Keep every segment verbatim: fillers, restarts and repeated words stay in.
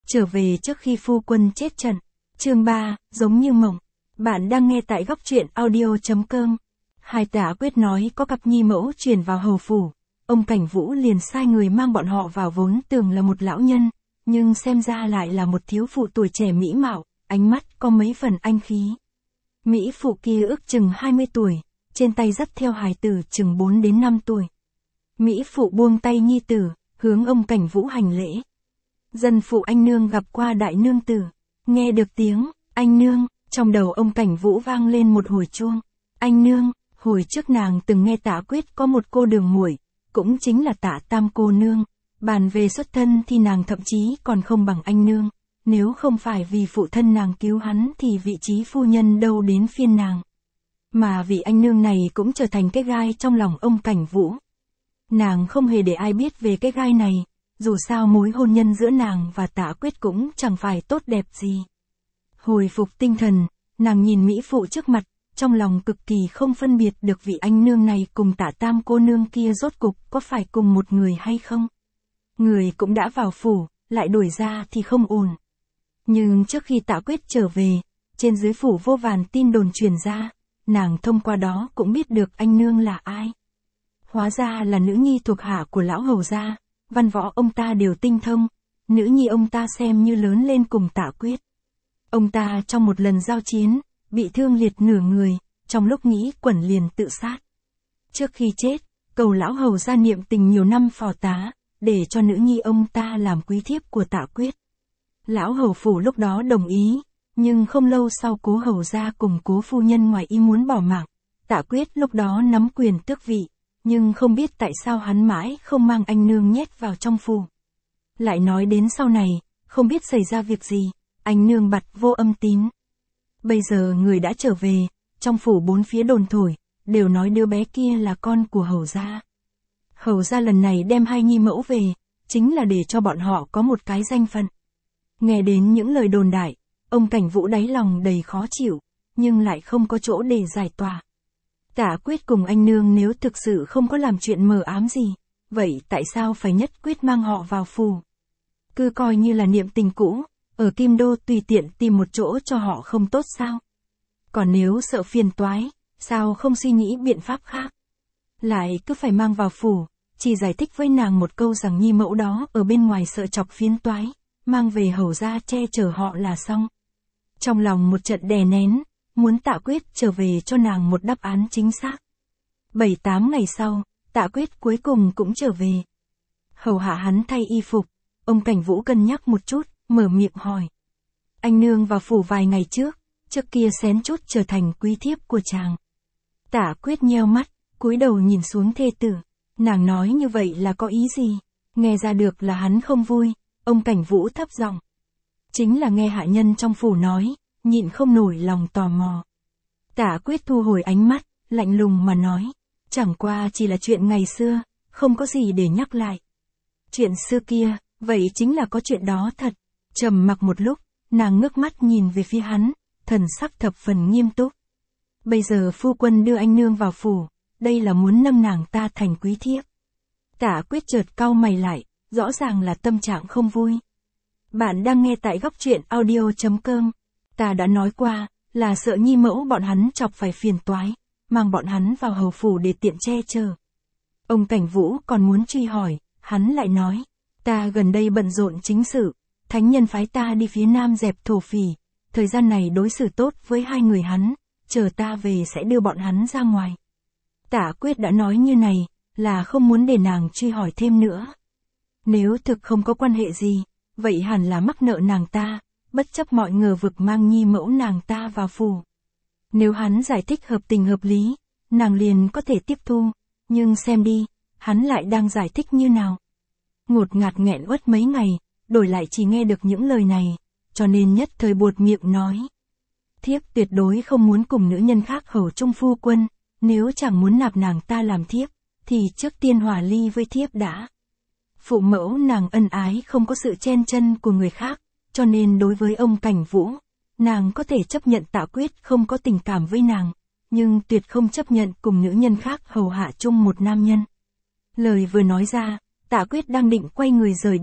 trở về trước khi phu quân chết trận. Chương ba, giống như mộng. Bạn đang nghe tại góc truyện audio chấm com. Hai Tả Quyết nói có cặp nhi mẫu chuyển vào hầu phủ. Ông Cảnh Vũ liền sai người mang bọn họ vào, vốn tưởng là một lão nhân, nhưng xem ra lại là một thiếu phụ tuổi trẻ mỹ mạo, ánh mắt có mấy phần anh khí. Mỹ phụ kia ước chừng hai mươi tuổi, trên tay dắt theo hài tử chừng bốn đến năm tuổi. Mỹ phụ buông tay nhi tử, hướng ông Cảnh Vũ hành lễ. Dân phụ anh nương gặp qua đại nương tử. Nghe được tiếng anh nương, trong đầu ông Cảnh Vũ vang lên một hồi chuông. Anh nương, hồi trước nàng từng nghe Tả Quyết có một cô đường muội, cũng chính là Tả Tam cô nương. Bàn về xuất thân thì nàng thậm chí còn không bằng anh nương. Nếu không phải vì phụ thân nàng cứu hắn thì vị trí phu nhân đâu đến phiên nàng. Mà vị anh nương này cũng trở thành cái gai trong lòng ông Cảnh Vũ. Nàng không hề để ai biết về cái gai này, dù sao mối hôn nhân giữa nàng và Tả Quyết cũng chẳng phải tốt đẹp gì. Hồi phục tinh thần, nàng nhìn mỹ phụ trước mặt, trong lòng cực kỳ không phân biệt được vị anh nương này cùng Tả Tam cô nương kia rốt cục có phải cùng một người hay không. Người cũng đã vào phủ, lại đuổi ra thì không ổn. Nhưng trước khi Tả Quyết trở về, trên dưới phủ vô vàn tin đồn truyền ra, nàng thông qua đó cũng biết được anh nương là ai. Hóa ra là nữ nhi thuộc hạ của lão hầu gia, văn võ ông ta đều tinh thông, nữ nhi ông ta xem như lớn lên cùng Tả Quyết. Ông ta trong một lần giao chiến, bị thương liệt nửa người, trong lúc nghĩ quẩn liền tự sát. Trước khi chết, cầu lão hầu gia niệm tình nhiều năm phò tá, để cho nữ nhi ông ta làm quý thiếp của Tả Quyết. Lão hầu phủ lúc đó đồng ý, nhưng không lâu sau cố hầu gia cùng cố phu nhân ngoài ý muốn bỏ mạng. Tả Quyết lúc đó nắm quyền tước vị, nhưng không biết tại sao hắn mãi không mang anh nương nhét vào trong phủ. Lại nói đến sau này, không biết xảy ra việc gì, anh nương bặt vô âm tín. Bây giờ người đã trở về, trong phủ bốn phía đồn thổi, đều nói đứa bé kia là con của hầu gia. Hầu gia lần này đem hai nhi mẫu về, chính là để cho bọn họ có một cái danh phận. Nghe đến những lời đồn đại, ông Cảnh Vũ đáy lòng đầy khó chịu, nhưng lại không có chỗ để giải tỏa. Tả Quyết cùng anh nương nếu thực sự không có làm chuyện mờ ám gì, vậy tại sao phải nhất quyết mang họ vào phủ? Cứ coi như là niệm tình cũ, ở Kim Đô tùy tiện tìm một chỗ cho họ không tốt sao? Còn nếu sợ phiền toái, sao không suy nghĩ biện pháp khác? Lại cứ phải mang vào phủ, chỉ giải thích với nàng một câu rằng nhi mẫu đó ở bên ngoài sợ chọc phiền toái, mang về hầu gia che chở họ là xong. Trong lòng một trận đè nén, muốn Tả Quyết trở về cho nàng một đáp án chính xác. Bảy tám ngày sau, Tả Quyết cuối cùng cũng trở về. Hầu hạ hắn thay y phục, ông Cảnh Vũ cân nhắc một chút, mở miệng hỏi. Anh nương vào phủ vài ngày trước, trước kia xén chút trở thành quý thiếp của chàng. Tả Quyết nheo mắt, cúi đầu nhìn xuống thê tử. Nàng nói như vậy là có ý gì? Nghe ra được là hắn không vui, ông Cảnh Vũ thấp giọng. Chính là nghe hạ nhân trong phủ nói, nhịn không nổi lòng tò mò. Tả Quyết thu hồi ánh mắt, lạnh lùng mà nói. Chẳng qua chỉ là chuyện ngày xưa, không có gì để nhắc lại. Chuyện xưa kia, vậy chính là có chuyện đó thật. Trầm mặc một lúc, nàng ngước mắt nhìn về phía hắn, thần sắc thập phần nghiêm túc. Bây giờ phu quân đưa anh nương vào phủ, đây là muốn nâng nàng ta thành quý thiếp. Tả Quyết chợt cau mày lại, rõ ràng là tâm trạng không vui. Bạn đang nghe tại góc truyện audio chấm com. Ta đã nói qua, là sợ nhi mẫu bọn hắn chọc phải phiền toái, mang bọn hắn vào hầu phủ để tiện che chở. Ông Cảnh Vũ còn muốn truy hỏi, hắn lại nói, ta gần đây bận rộn chính sự, thánh nhân phái ta đi phía nam dẹp thổ phỉ, thời gian này đối xử tốt với hai người hắn, chờ ta về sẽ đưa bọn hắn ra ngoài. Tả Quyết đã nói như này, là không muốn để nàng truy hỏi thêm nữa. Nếu thực không có quan hệ gì, vậy hẳn là mắc nợ nàng ta, bất chấp mọi ngờ vực mang nhi mẫu nàng ta vào phủ. Nếu hắn giải thích hợp tình hợp lý, nàng liền có thể tiếp thu, nhưng xem đi, hắn lại đang giải thích như nào. Ngột ngạt nghẹn uất mấy ngày, đổi lại chỉ nghe được những lời này, cho nên nhất thời buột miệng nói. Thiếp tuyệt đối không muốn cùng nữ nhân khác hầu chung phu quân, nếu chẳng muốn nạp nàng ta làm thiếp, thì trước tiên hòa ly với thiếp đã. Phụ mẫu nàng ân ái không có sự chen chân của người khác, cho nên đối với ông Cảnh Vũ, nàng có thể chấp nhận Tả Quyết không có tình cảm với nàng, nhưng tuyệt không chấp nhận cùng nữ nhân khác hầu hạ chung một nam nhân. Lời vừa nói ra, Tả Quyết đang định quay người rời đi,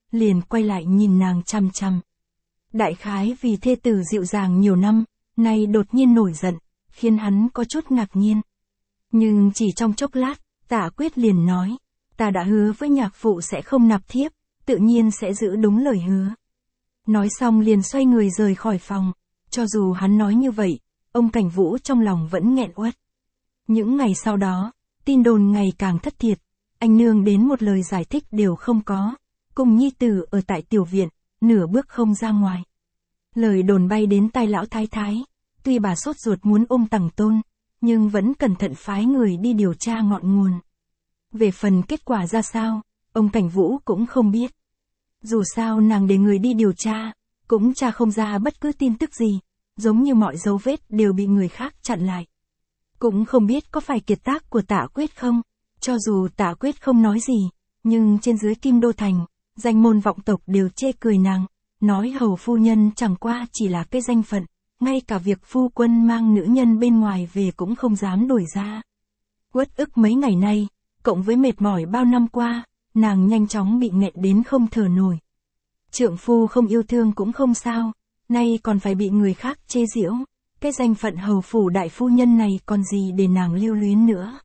liền quay lại nhìn nàng chằm chằm. Đại khái vì thê tử dịu dàng nhiều năm, nay đột nhiên nổi giận, khiến hắn có chút ngạc nhiên. Nhưng chỉ trong chốc lát, Tạ Quyết liền nói, ta đã hứa với nhạc phụ sẽ không nạp thiếp, tự nhiên sẽ giữ đúng lời hứa. Nói xong liền xoay người rời khỏi phòng, cho dù hắn nói như vậy, ông Cảnh Vũ trong lòng vẫn nghẹn uất. Những ngày sau đó, tin đồn ngày càng thất thiệt, anh nương đến một lời giải thích đều không có, cùng nhi tử ở tại tiểu viện, nửa bước không ra ngoài. Lời đồn bay đến tai lão thái thái, tuy bà sốt ruột muốn ôm Tằng Tôn, nhưng vẫn cẩn thận phái người đi điều tra ngọn nguồn. Về phần kết quả ra sao, ông Cảnh Vũ cũng không biết. Dù sao nàng để người đi điều tra, cũng tra không ra bất cứ tin tức gì, giống như mọi dấu vết đều bị người khác chặn lại. Cũng không biết có phải kiệt tác của Tạ Quyết không, cho dù Tạ Quyết không nói gì, nhưng trên dưới Kim Đô Thành, danh môn vọng tộc đều chê cười nàng, nói hầu phu nhân chẳng qua chỉ là cái danh phận, ngay cả việc phu quân mang nữ nhân bên ngoài về cũng không dám đổi ra. Uất ức mấy ngày nay, cộng với mệt mỏi bao năm qua, nàng nhanh chóng bị nghẹn đến không thở nổi. Trượng phu không yêu thương cũng không sao, nay còn phải bị người khác chê giễu, cái danh phận hầu phủ đại phu nhân này còn gì để nàng lưu luyến nữa.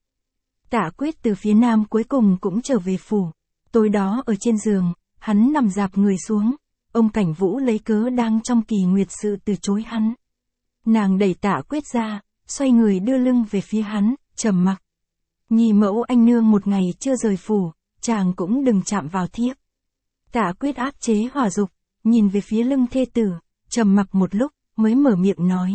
Tạ Quyết từ phía nam cuối cùng cũng trở về phủ, tối đó ở trên giường, hắn nằm dạp người xuống, ông Cảnh Vũ lấy cớ đang trong kỳ nguyệt sự từ chối hắn. Nàng đẩy Tạ Quyết ra, xoay người đưa lưng về phía hắn, trầm mặc. Nhì mẫu anh nương một ngày chưa rời phủ, chàng cũng đừng chạm vào thiếp. Tạ Quyết áp chế hỏa dục, nhìn về phía lưng thê tử, trầm mặc một lúc, mới mở miệng nói.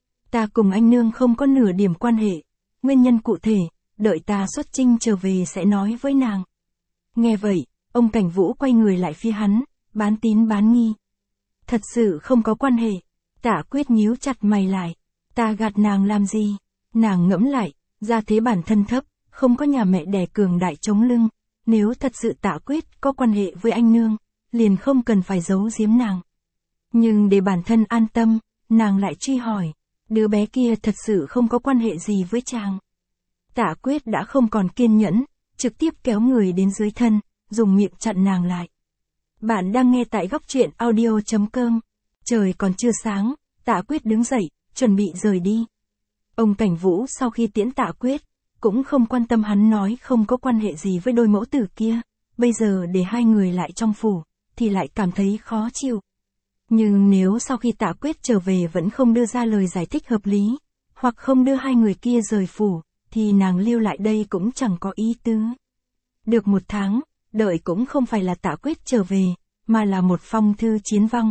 Ta cùng anh nương không có nửa điểm quan hệ, nguyên nhân cụ thể, đợi ta xuất chinh trở về sẽ nói với nàng. Nghe vậy, ông Cảnh Vũ quay người lại phía hắn, bán tín bán nghi. Thật sự không có quan hệ. Tạ Quyết nhíu chặt mày lại. Ta gạt nàng làm gì? Nàng ngẫm lại, gia thế bản thân thấp, không có nhà mẹ đẻ cường đại chống lưng. Nếu thật sự Tạ Quyết có quan hệ với anh nương, liền không cần phải giấu giếm nàng. Nhưng để bản thân an tâm, nàng lại truy hỏi, đứa bé kia thật sự không có quan hệ gì với chàng. Tạ Quyết đã không còn kiên nhẫn, trực tiếp kéo người đến dưới thân, dùng miệng chặn nàng lại. Bạn đang nghe tại góc truyện audio chấm com. Trời còn chưa sáng, Tạ Quyết đứng dậy, chuẩn bị rời đi. Ông Cảnh Vũ sau khi tiễn Tạ Quyết, cũng không quan tâm hắn nói không có quan hệ gì với đôi mẫu tử kia, bây giờ để hai người lại trong phủ, thì lại cảm thấy khó chịu. Nhưng nếu sau khi Tạ Quyết trở về vẫn không đưa ra lời giải thích hợp lý, hoặc không đưa hai người kia rời phủ, thì nàng lưu lại đây cũng chẳng có ý tứ. Được một tháng, đợi cũng không phải là Tạ Quyết trở về, mà là một phong thư chiến vong.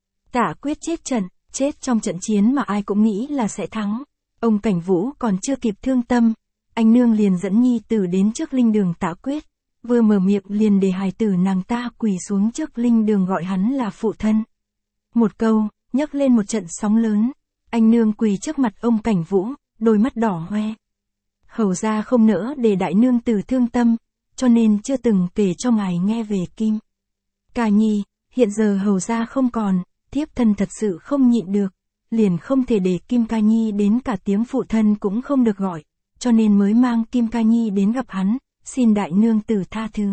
Tạ Quyết chết trận, chết trong trận chiến mà ai cũng nghĩ là sẽ thắng. Ông Cảnh Vũ còn chưa kịp thương tâm, anh nương liền dẫn nhi tử đến trước linh đường Tạ Quyết, vừa mở miệng liền để hài tử nàng ta quỳ xuống trước linh đường gọi hắn là phụ thân. Một câu, nhấc lên một trận sóng lớn, anh nương quỳ trước mặt ông Cảnh Vũ, đôi mắt đỏ hoe. Hầu gia không nỡ để đại nương tử thương tâm, cho nên chưa từng kể cho ngài nghe về Kim Ca Nhi, hiện giờ hầu gia không còn, thiếp thân thật sự không nhịn được, liền không thể để Kim Ca Nhi đến cả tiếng phụ thân cũng không được gọi, cho nên mới mang Kim Ca Nhi đến gặp hắn, xin đại nương tử tha thứ.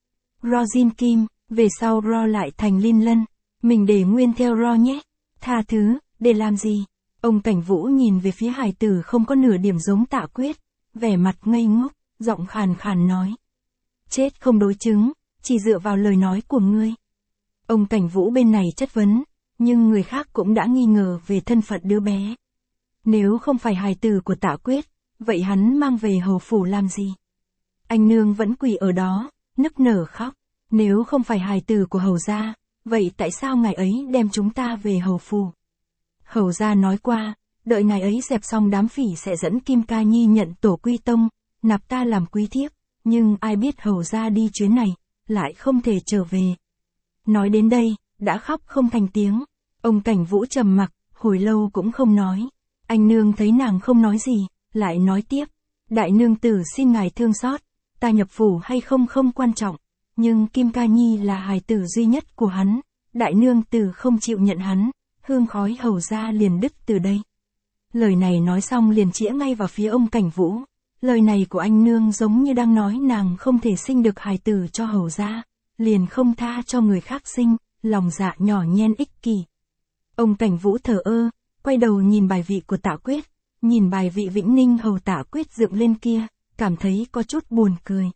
Ro Jin Kim, về sau Ro lại thành Linh Lân, mình để nguyên theo Ro nhé, tha thứ, để làm gì? Ông Cảnh Vũ nhìn về phía hài tử không có nửa điểm giống Tạ Quyết, vẻ mặt ngây ngốc, giọng khàn khàn nói. Chết không đối chứng, chỉ dựa vào lời nói của ngươi. Ông Cảnh Vũ bên này chất vấn, nhưng người khác cũng đã nghi ngờ về thân phận đứa bé. Nếu không phải hài tử của Tạ Quyết, vậy hắn mang về hầu phủ làm gì? Anh nương vẫn quỳ ở đó, nức nở khóc. Nếu không phải hài tử của hầu gia, vậy tại sao ngài ấy đem chúng ta về hầu phủ? Hầu gia nói qua, đợi ngài ấy dẹp xong đám phỉ sẽ dẫn Kim Ca Nhi nhận tổ quy tông, nạp ta làm quý thiếp, nhưng ai biết hầu gia đi chuyến này, lại không thể trở về. Nói đến đây, đã khóc không thành tiếng. Ông Cảnh Vũ trầm mặc, hồi lâu cũng không nói. Anh nương thấy nàng không nói gì, lại nói tiếp. Đại nương tử xin ngài thương xót, ta nhập phủ hay không không quan trọng, nhưng Kim Ca Nhi là hài tử duy nhất của hắn, đại nương tử không chịu nhận hắn, hương khói hầu gia liền đứt từ đây. Lời này nói xong liền chĩa ngay vào phía ông Cảnh Vũ. Lời này của anh nương giống như đang nói nàng không thể sinh được hài tử cho hầu gia, liền không tha cho người khác sinh, lòng dạ nhỏ nhen ích kỷ. Ông Cảnh Vũ thờ ơ, quay đầu nhìn bài vị của Tạ Quyết, nhìn bài vị Vĩnh Ninh hầu Tạ Quyết dựng lên kia, cảm thấy có chút buồn cười.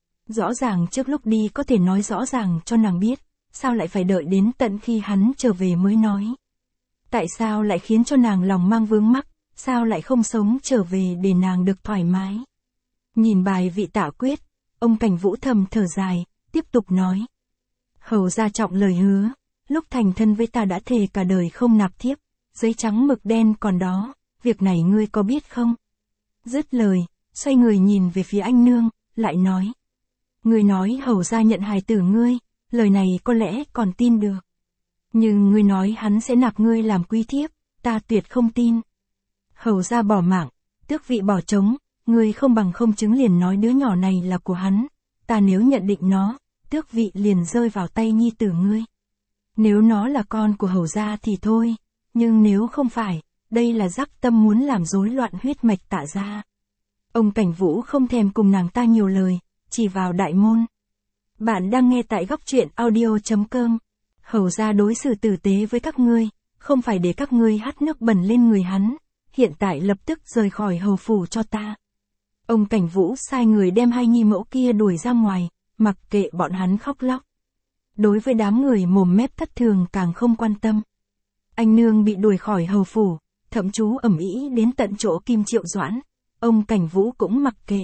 Rõ ràng trước lúc đi có thể nói rõ ràng cho nàng biết, sao lại phải đợi đến tận khi hắn trở về mới nói. Tại sao lại khiến cho nàng lòng mang vướng mắc, sao lại không sống trở về để nàng được thoải mái. Nhìn bài vị Tạ Quyết, ông Cảnh Vũ thầm thở dài, tiếp tục nói. Hầu gia trọng lời hứa, lúc thành thân với ta đã thề cả đời không nạp thiếp, giấy trắng mực đen còn đó, việc này ngươi có biết không? Dứt lời, xoay người nhìn về phía anh nương, lại nói. Ngươi nói hầu gia nhận hài tử ngươi, lời này có lẽ còn tin được. Nhưng ngươi nói hắn sẽ nạp ngươi làm quý thiếp, ta tuyệt không tin. Hầu gia bỏ mạng, tước vị bỏ trống, ngươi không bằng không chứng liền nói đứa nhỏ này là của hắn, ta nếu nhận định nó, tước vị liền rơi vào tay nhi tử ngươi. Nếu nó là con của hầu gia thì thôi, nhưng nếu không phải, đây là dắc tâm muốn làm rối loạn huyết mạch Tạ gia. Ông Cảnh Vũ không thèm cùng nàng ta nhiều lời, chỉ vào đại môn. Bạn đang nghe tại góc truyện audio chấm com. Hầu gia đối xử tử tế với các ngươi, không phải để các ngươi hắt nước bẩn lên người hắn, hiện tại lập tức rời khỏi hầu phủ cho ta. Ông Cảnh Vũ sai người đem hai nhi mẫu kia đuổi ra ngoài, mặc kệ bọn hắn khóc lóc. Đối với đám người mồm mép thất thường càng không quan tâm. Anh nương bị đuổi khỏi hầu phủ, thậm chú ầm ĩ đến tận chỗ Kim Triệu Doãn, ông Cảnh Vũ cũng mặc kệ.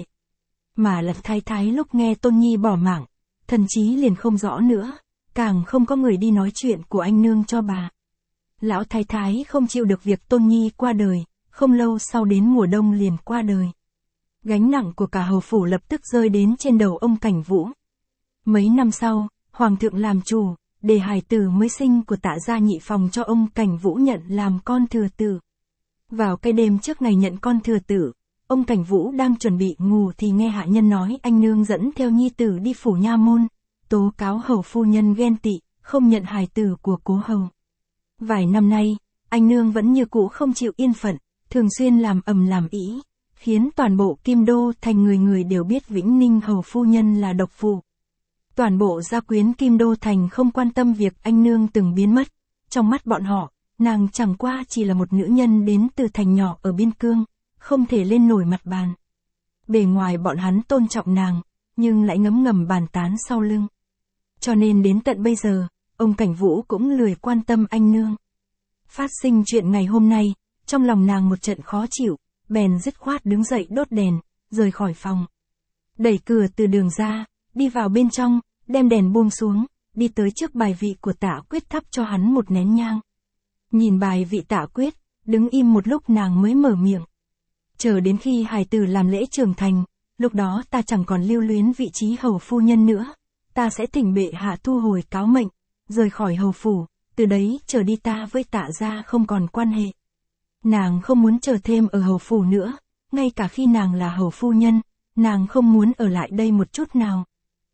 Mà Lật Thái Thái lúc nghe Tôn Nhi bỏ mạng, thần trí liền không rõ nữa, càng không có người đi nói chuyện của anh nương cho bà. Lão Thái Thái không chịu được việc Tôn Nhi qua đời, không lâu sau đến mùa đông liền qua đời. Gánh nặng của cả hầu phủ lập tức rơi đến trên đầu ông Cảnh Vũ. Mấy năm sau, Hoàng thượng làm chủ, để hài tử mới sinh của Tạ gia nhị phòng cho ông Cảnh Vũ nhận làm con thừa tử. Vào cái đêm trước ngày nhận con thừa tử, ông Cảnh Vũ đang chuẩn bị ngủ thì nghe hạ nhân nói anh nương dẫn theo nhi tử đi phủ nha môn, tố cáo hầu phu nhân ghen tị, không nhận hài tử của cố hầu. Vài năm nay, anh nương vẫn như cũ không chịu yên phận, thường xuyên làm ầm làm ĩ, khiến toàn bộ Kim Đô thành người người đều biết Vĩnh Ninh hầu phu nhân là độc phụ. Toàn bộ gia quyến Kim Đô thành không quan tâm việc anh nương từng biến mất, trong mắt bọn họ, nàng chẳng qua chỉ là một nữ nhân đến từ thành nhỏ ở biên cương, không thể lên nổi mặt bàn. Bề ngoài bọn hắn tôn trọng nàng, nhưng lại ngấm ngầm bàn tán sau lưng. Cho nên đến tận bây giờ, ông Cảnh Vũ cũng lười quan tâm anh nương. Phát sinh chuyện ngày hôm nay, trong lòng nàng một trận khó chịu, bèn dứt khoát đứng dậy đốt đèn, rời khỏi phòng. Đẩy cửa từ đường ra, đi vào bên trong, đem đèn buông xuống, đi tới trước bài vị của Tạ Quyết thắp cho hắn một nén nhang. Nhìn bài vị Tạ Quyết, đứng im một lúc nàng mới mở miệng. Chờ đến khi hài tử làm lễ trưởng thành, lúc đó ta chẳng còn lưu luyến vị trí hầu phu nhân nữa, ta sẽ thỉnh bệ hạ thu hồi cáo mệnh, rời khỏi hầu phủ, từ đấy trở đi ta với Tạ gia không còn quan hệ. Nàng không muốn chờ thêm ở hầu phủ nữa, ngay cả khi nàng là hầu phu nhân, nàng không muốn ở lại đây một chút nào.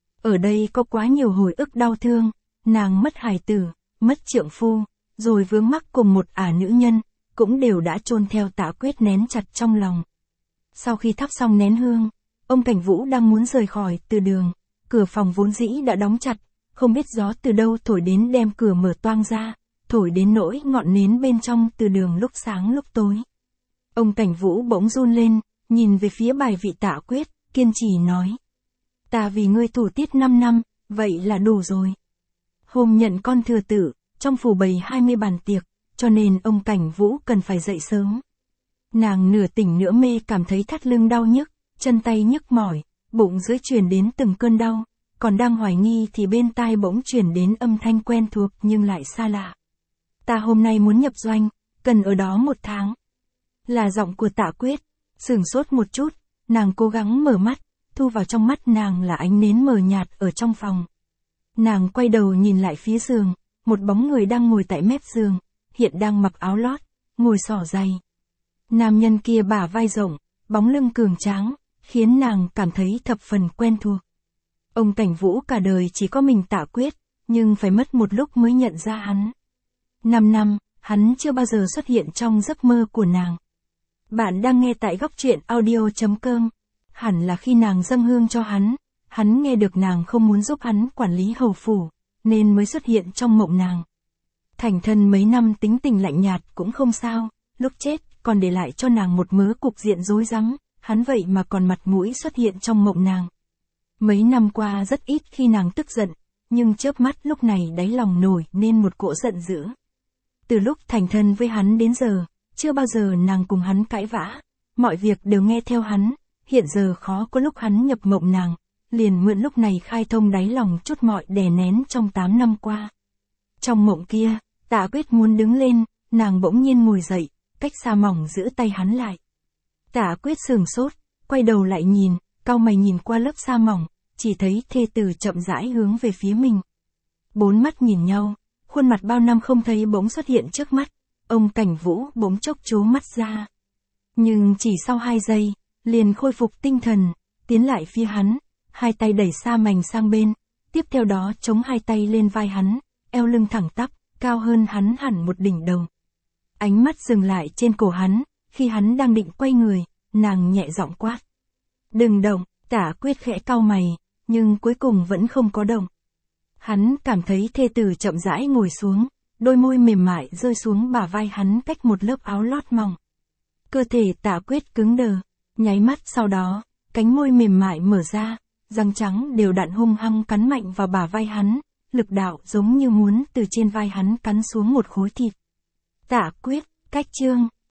Ở đây có quá nhiều hồi ức đau thương, nàng mất hài tử, mất trượng phu, rồi vướng mắc cùng một ả nữ nhân, cũng đều đã chôn theo Tạ Quyết nén chặt trong lòng. Sau khi thắp xong nén hương, ông Cảnh Vũ đang muốn rời khỏi từ đường, cửa phòng vốn dĩ đã đóng chặt, không biết gió từ đâu thổi đến đem cửa mở toang ra, thổi đến nỗi ngọn nến bên trong từ đường lúc sáng lúc tối. Ông Cảnh Vũ bỗng run lên, nhìn về phía bài vị Tạ Quyết, kiên trì nói. Ta vì ngươi thủ tiết năm năm, vậy là đủ rồi. Hôm nhận con thừa tử, trong phủ bày hai mươi bàn tiệc, cho nên ông Cảnh Vũ cần phải dậy sớm. Nàng nửa tỉnh nửa mê cảm thấy thắt lưng đau nhức, chân tay nhức mỏi, bụng dưới truyền đến từng cơn đau, còn đang hoài nghi thì bên tai bỗng truyền đến âm thanh quen thuộc nhưng lại xa lạ. Ta hôm nay muốn nhập doanh, cần ở đó một tháng. Là giọng của Tạ Quyết, sửng sốt một chút, nàng cố gắng mở mắt, thu vào trong mắt nàng là ánh nến mờ nhạt ở trong phòng. Nàng quay đầu nhìn lại phía giường, một bóng người đang ngồi tại mép giường, hiện đang mặc áo lót, ngồi xỏ giày. Nam nhân kia bả vai rộng, bóng lưng cường tráng, khiến nàng cảm thấy thập phần quen thuộc. Ông Cảnh Vũ cả đời chỉ có mình Tạ Quyết, nhưng phải mất một lúc mới nhận ra hắn. Năm năm, hắn chưa bao giờ xuất hiện trong giấc mơ của nàng. Bạn đang nghe tại góc truyện audio chấm com. Hẳn là khi nàng dâng hương cho hắn, hắn nghe được nàng không muốn giúp hắn quản lý hầu phủ, nên mới xuất hiện trong mộng nàng. Thành thân mấy năm tính tình lạnh nhạt cũng không sao, lúc chết còn để lại cho nàng một mớ cục diện rối rắm, hắn vậy mà còn mặt mũi xuất hiện trong mộng nàng. Mấy năm qua rất ít khi nàng tức giận, nhưng chớp mắt lúc này đáy lòng nổi nên một cỗ giận dữ. Từ lúc thành thân với hắn đến giờ, chưa bao giờ nàng cùng hắn cãi vã, mọi việc đều nghe theo hắn, hiện giờ khó có lúc hắn nhập mộng nàng, liền mượn lúc này khai thông đáy lòng chút mọi đè nén trong tám năm qua. Trong mộng kia, Tạ Quyết muốn đứng lên, nàng bỗng nhiên ngồi dậy, cách xa mỏng giữ tay hắn lại. Tạ Quyết sửng sốt, quay đầu lại nhìn, cau mày nhìn qua lớp sa mỏng, chỉ thấy thê tử chậm rãi hướng về phía mình. Bốn mắt nhìn nhau, khuôn mặt bao năm không thấy bỗng xuất hiện trước mắt, ông Cảnh Vũ bỗng chốc trố mắt ra. Nhưng chỉ sau hai giây, liền khôi phục tinh thần, tiến lại phía hắn, hai tay đẩy sa mảnh sang bên, tiếp theo đó chống hai tay lên vai hắn, eo lưng thẳng tắp, cao hơn hắn hẳn một đỉnh đầu. Ánh mắt dừng lại trên cổ hắn, khi hắn đang định quay người, nàng nhẹ giọng quát. Đừng động, Tạ Quyết khẽ cau mày, nhưng cuối cùng vẫn không có động. Hắn cảm thấy thê tử chậm rãi ngồi xuống, đôi môi mềm mại rơi xuống bả vai hắn cách một lớp áo lót mỏng. Cơ thể Tạ Quyết cứng đờ, nháy mắt sau đó, cánh môi mềm mại mở ra, răng trắng đều đặn hung hăng cắn mạnh vào bả vai hắn, lực đạo giống như muốn từ trên vai hắn cắn xuống một khối thịt. Tạ Quyết, cách chương.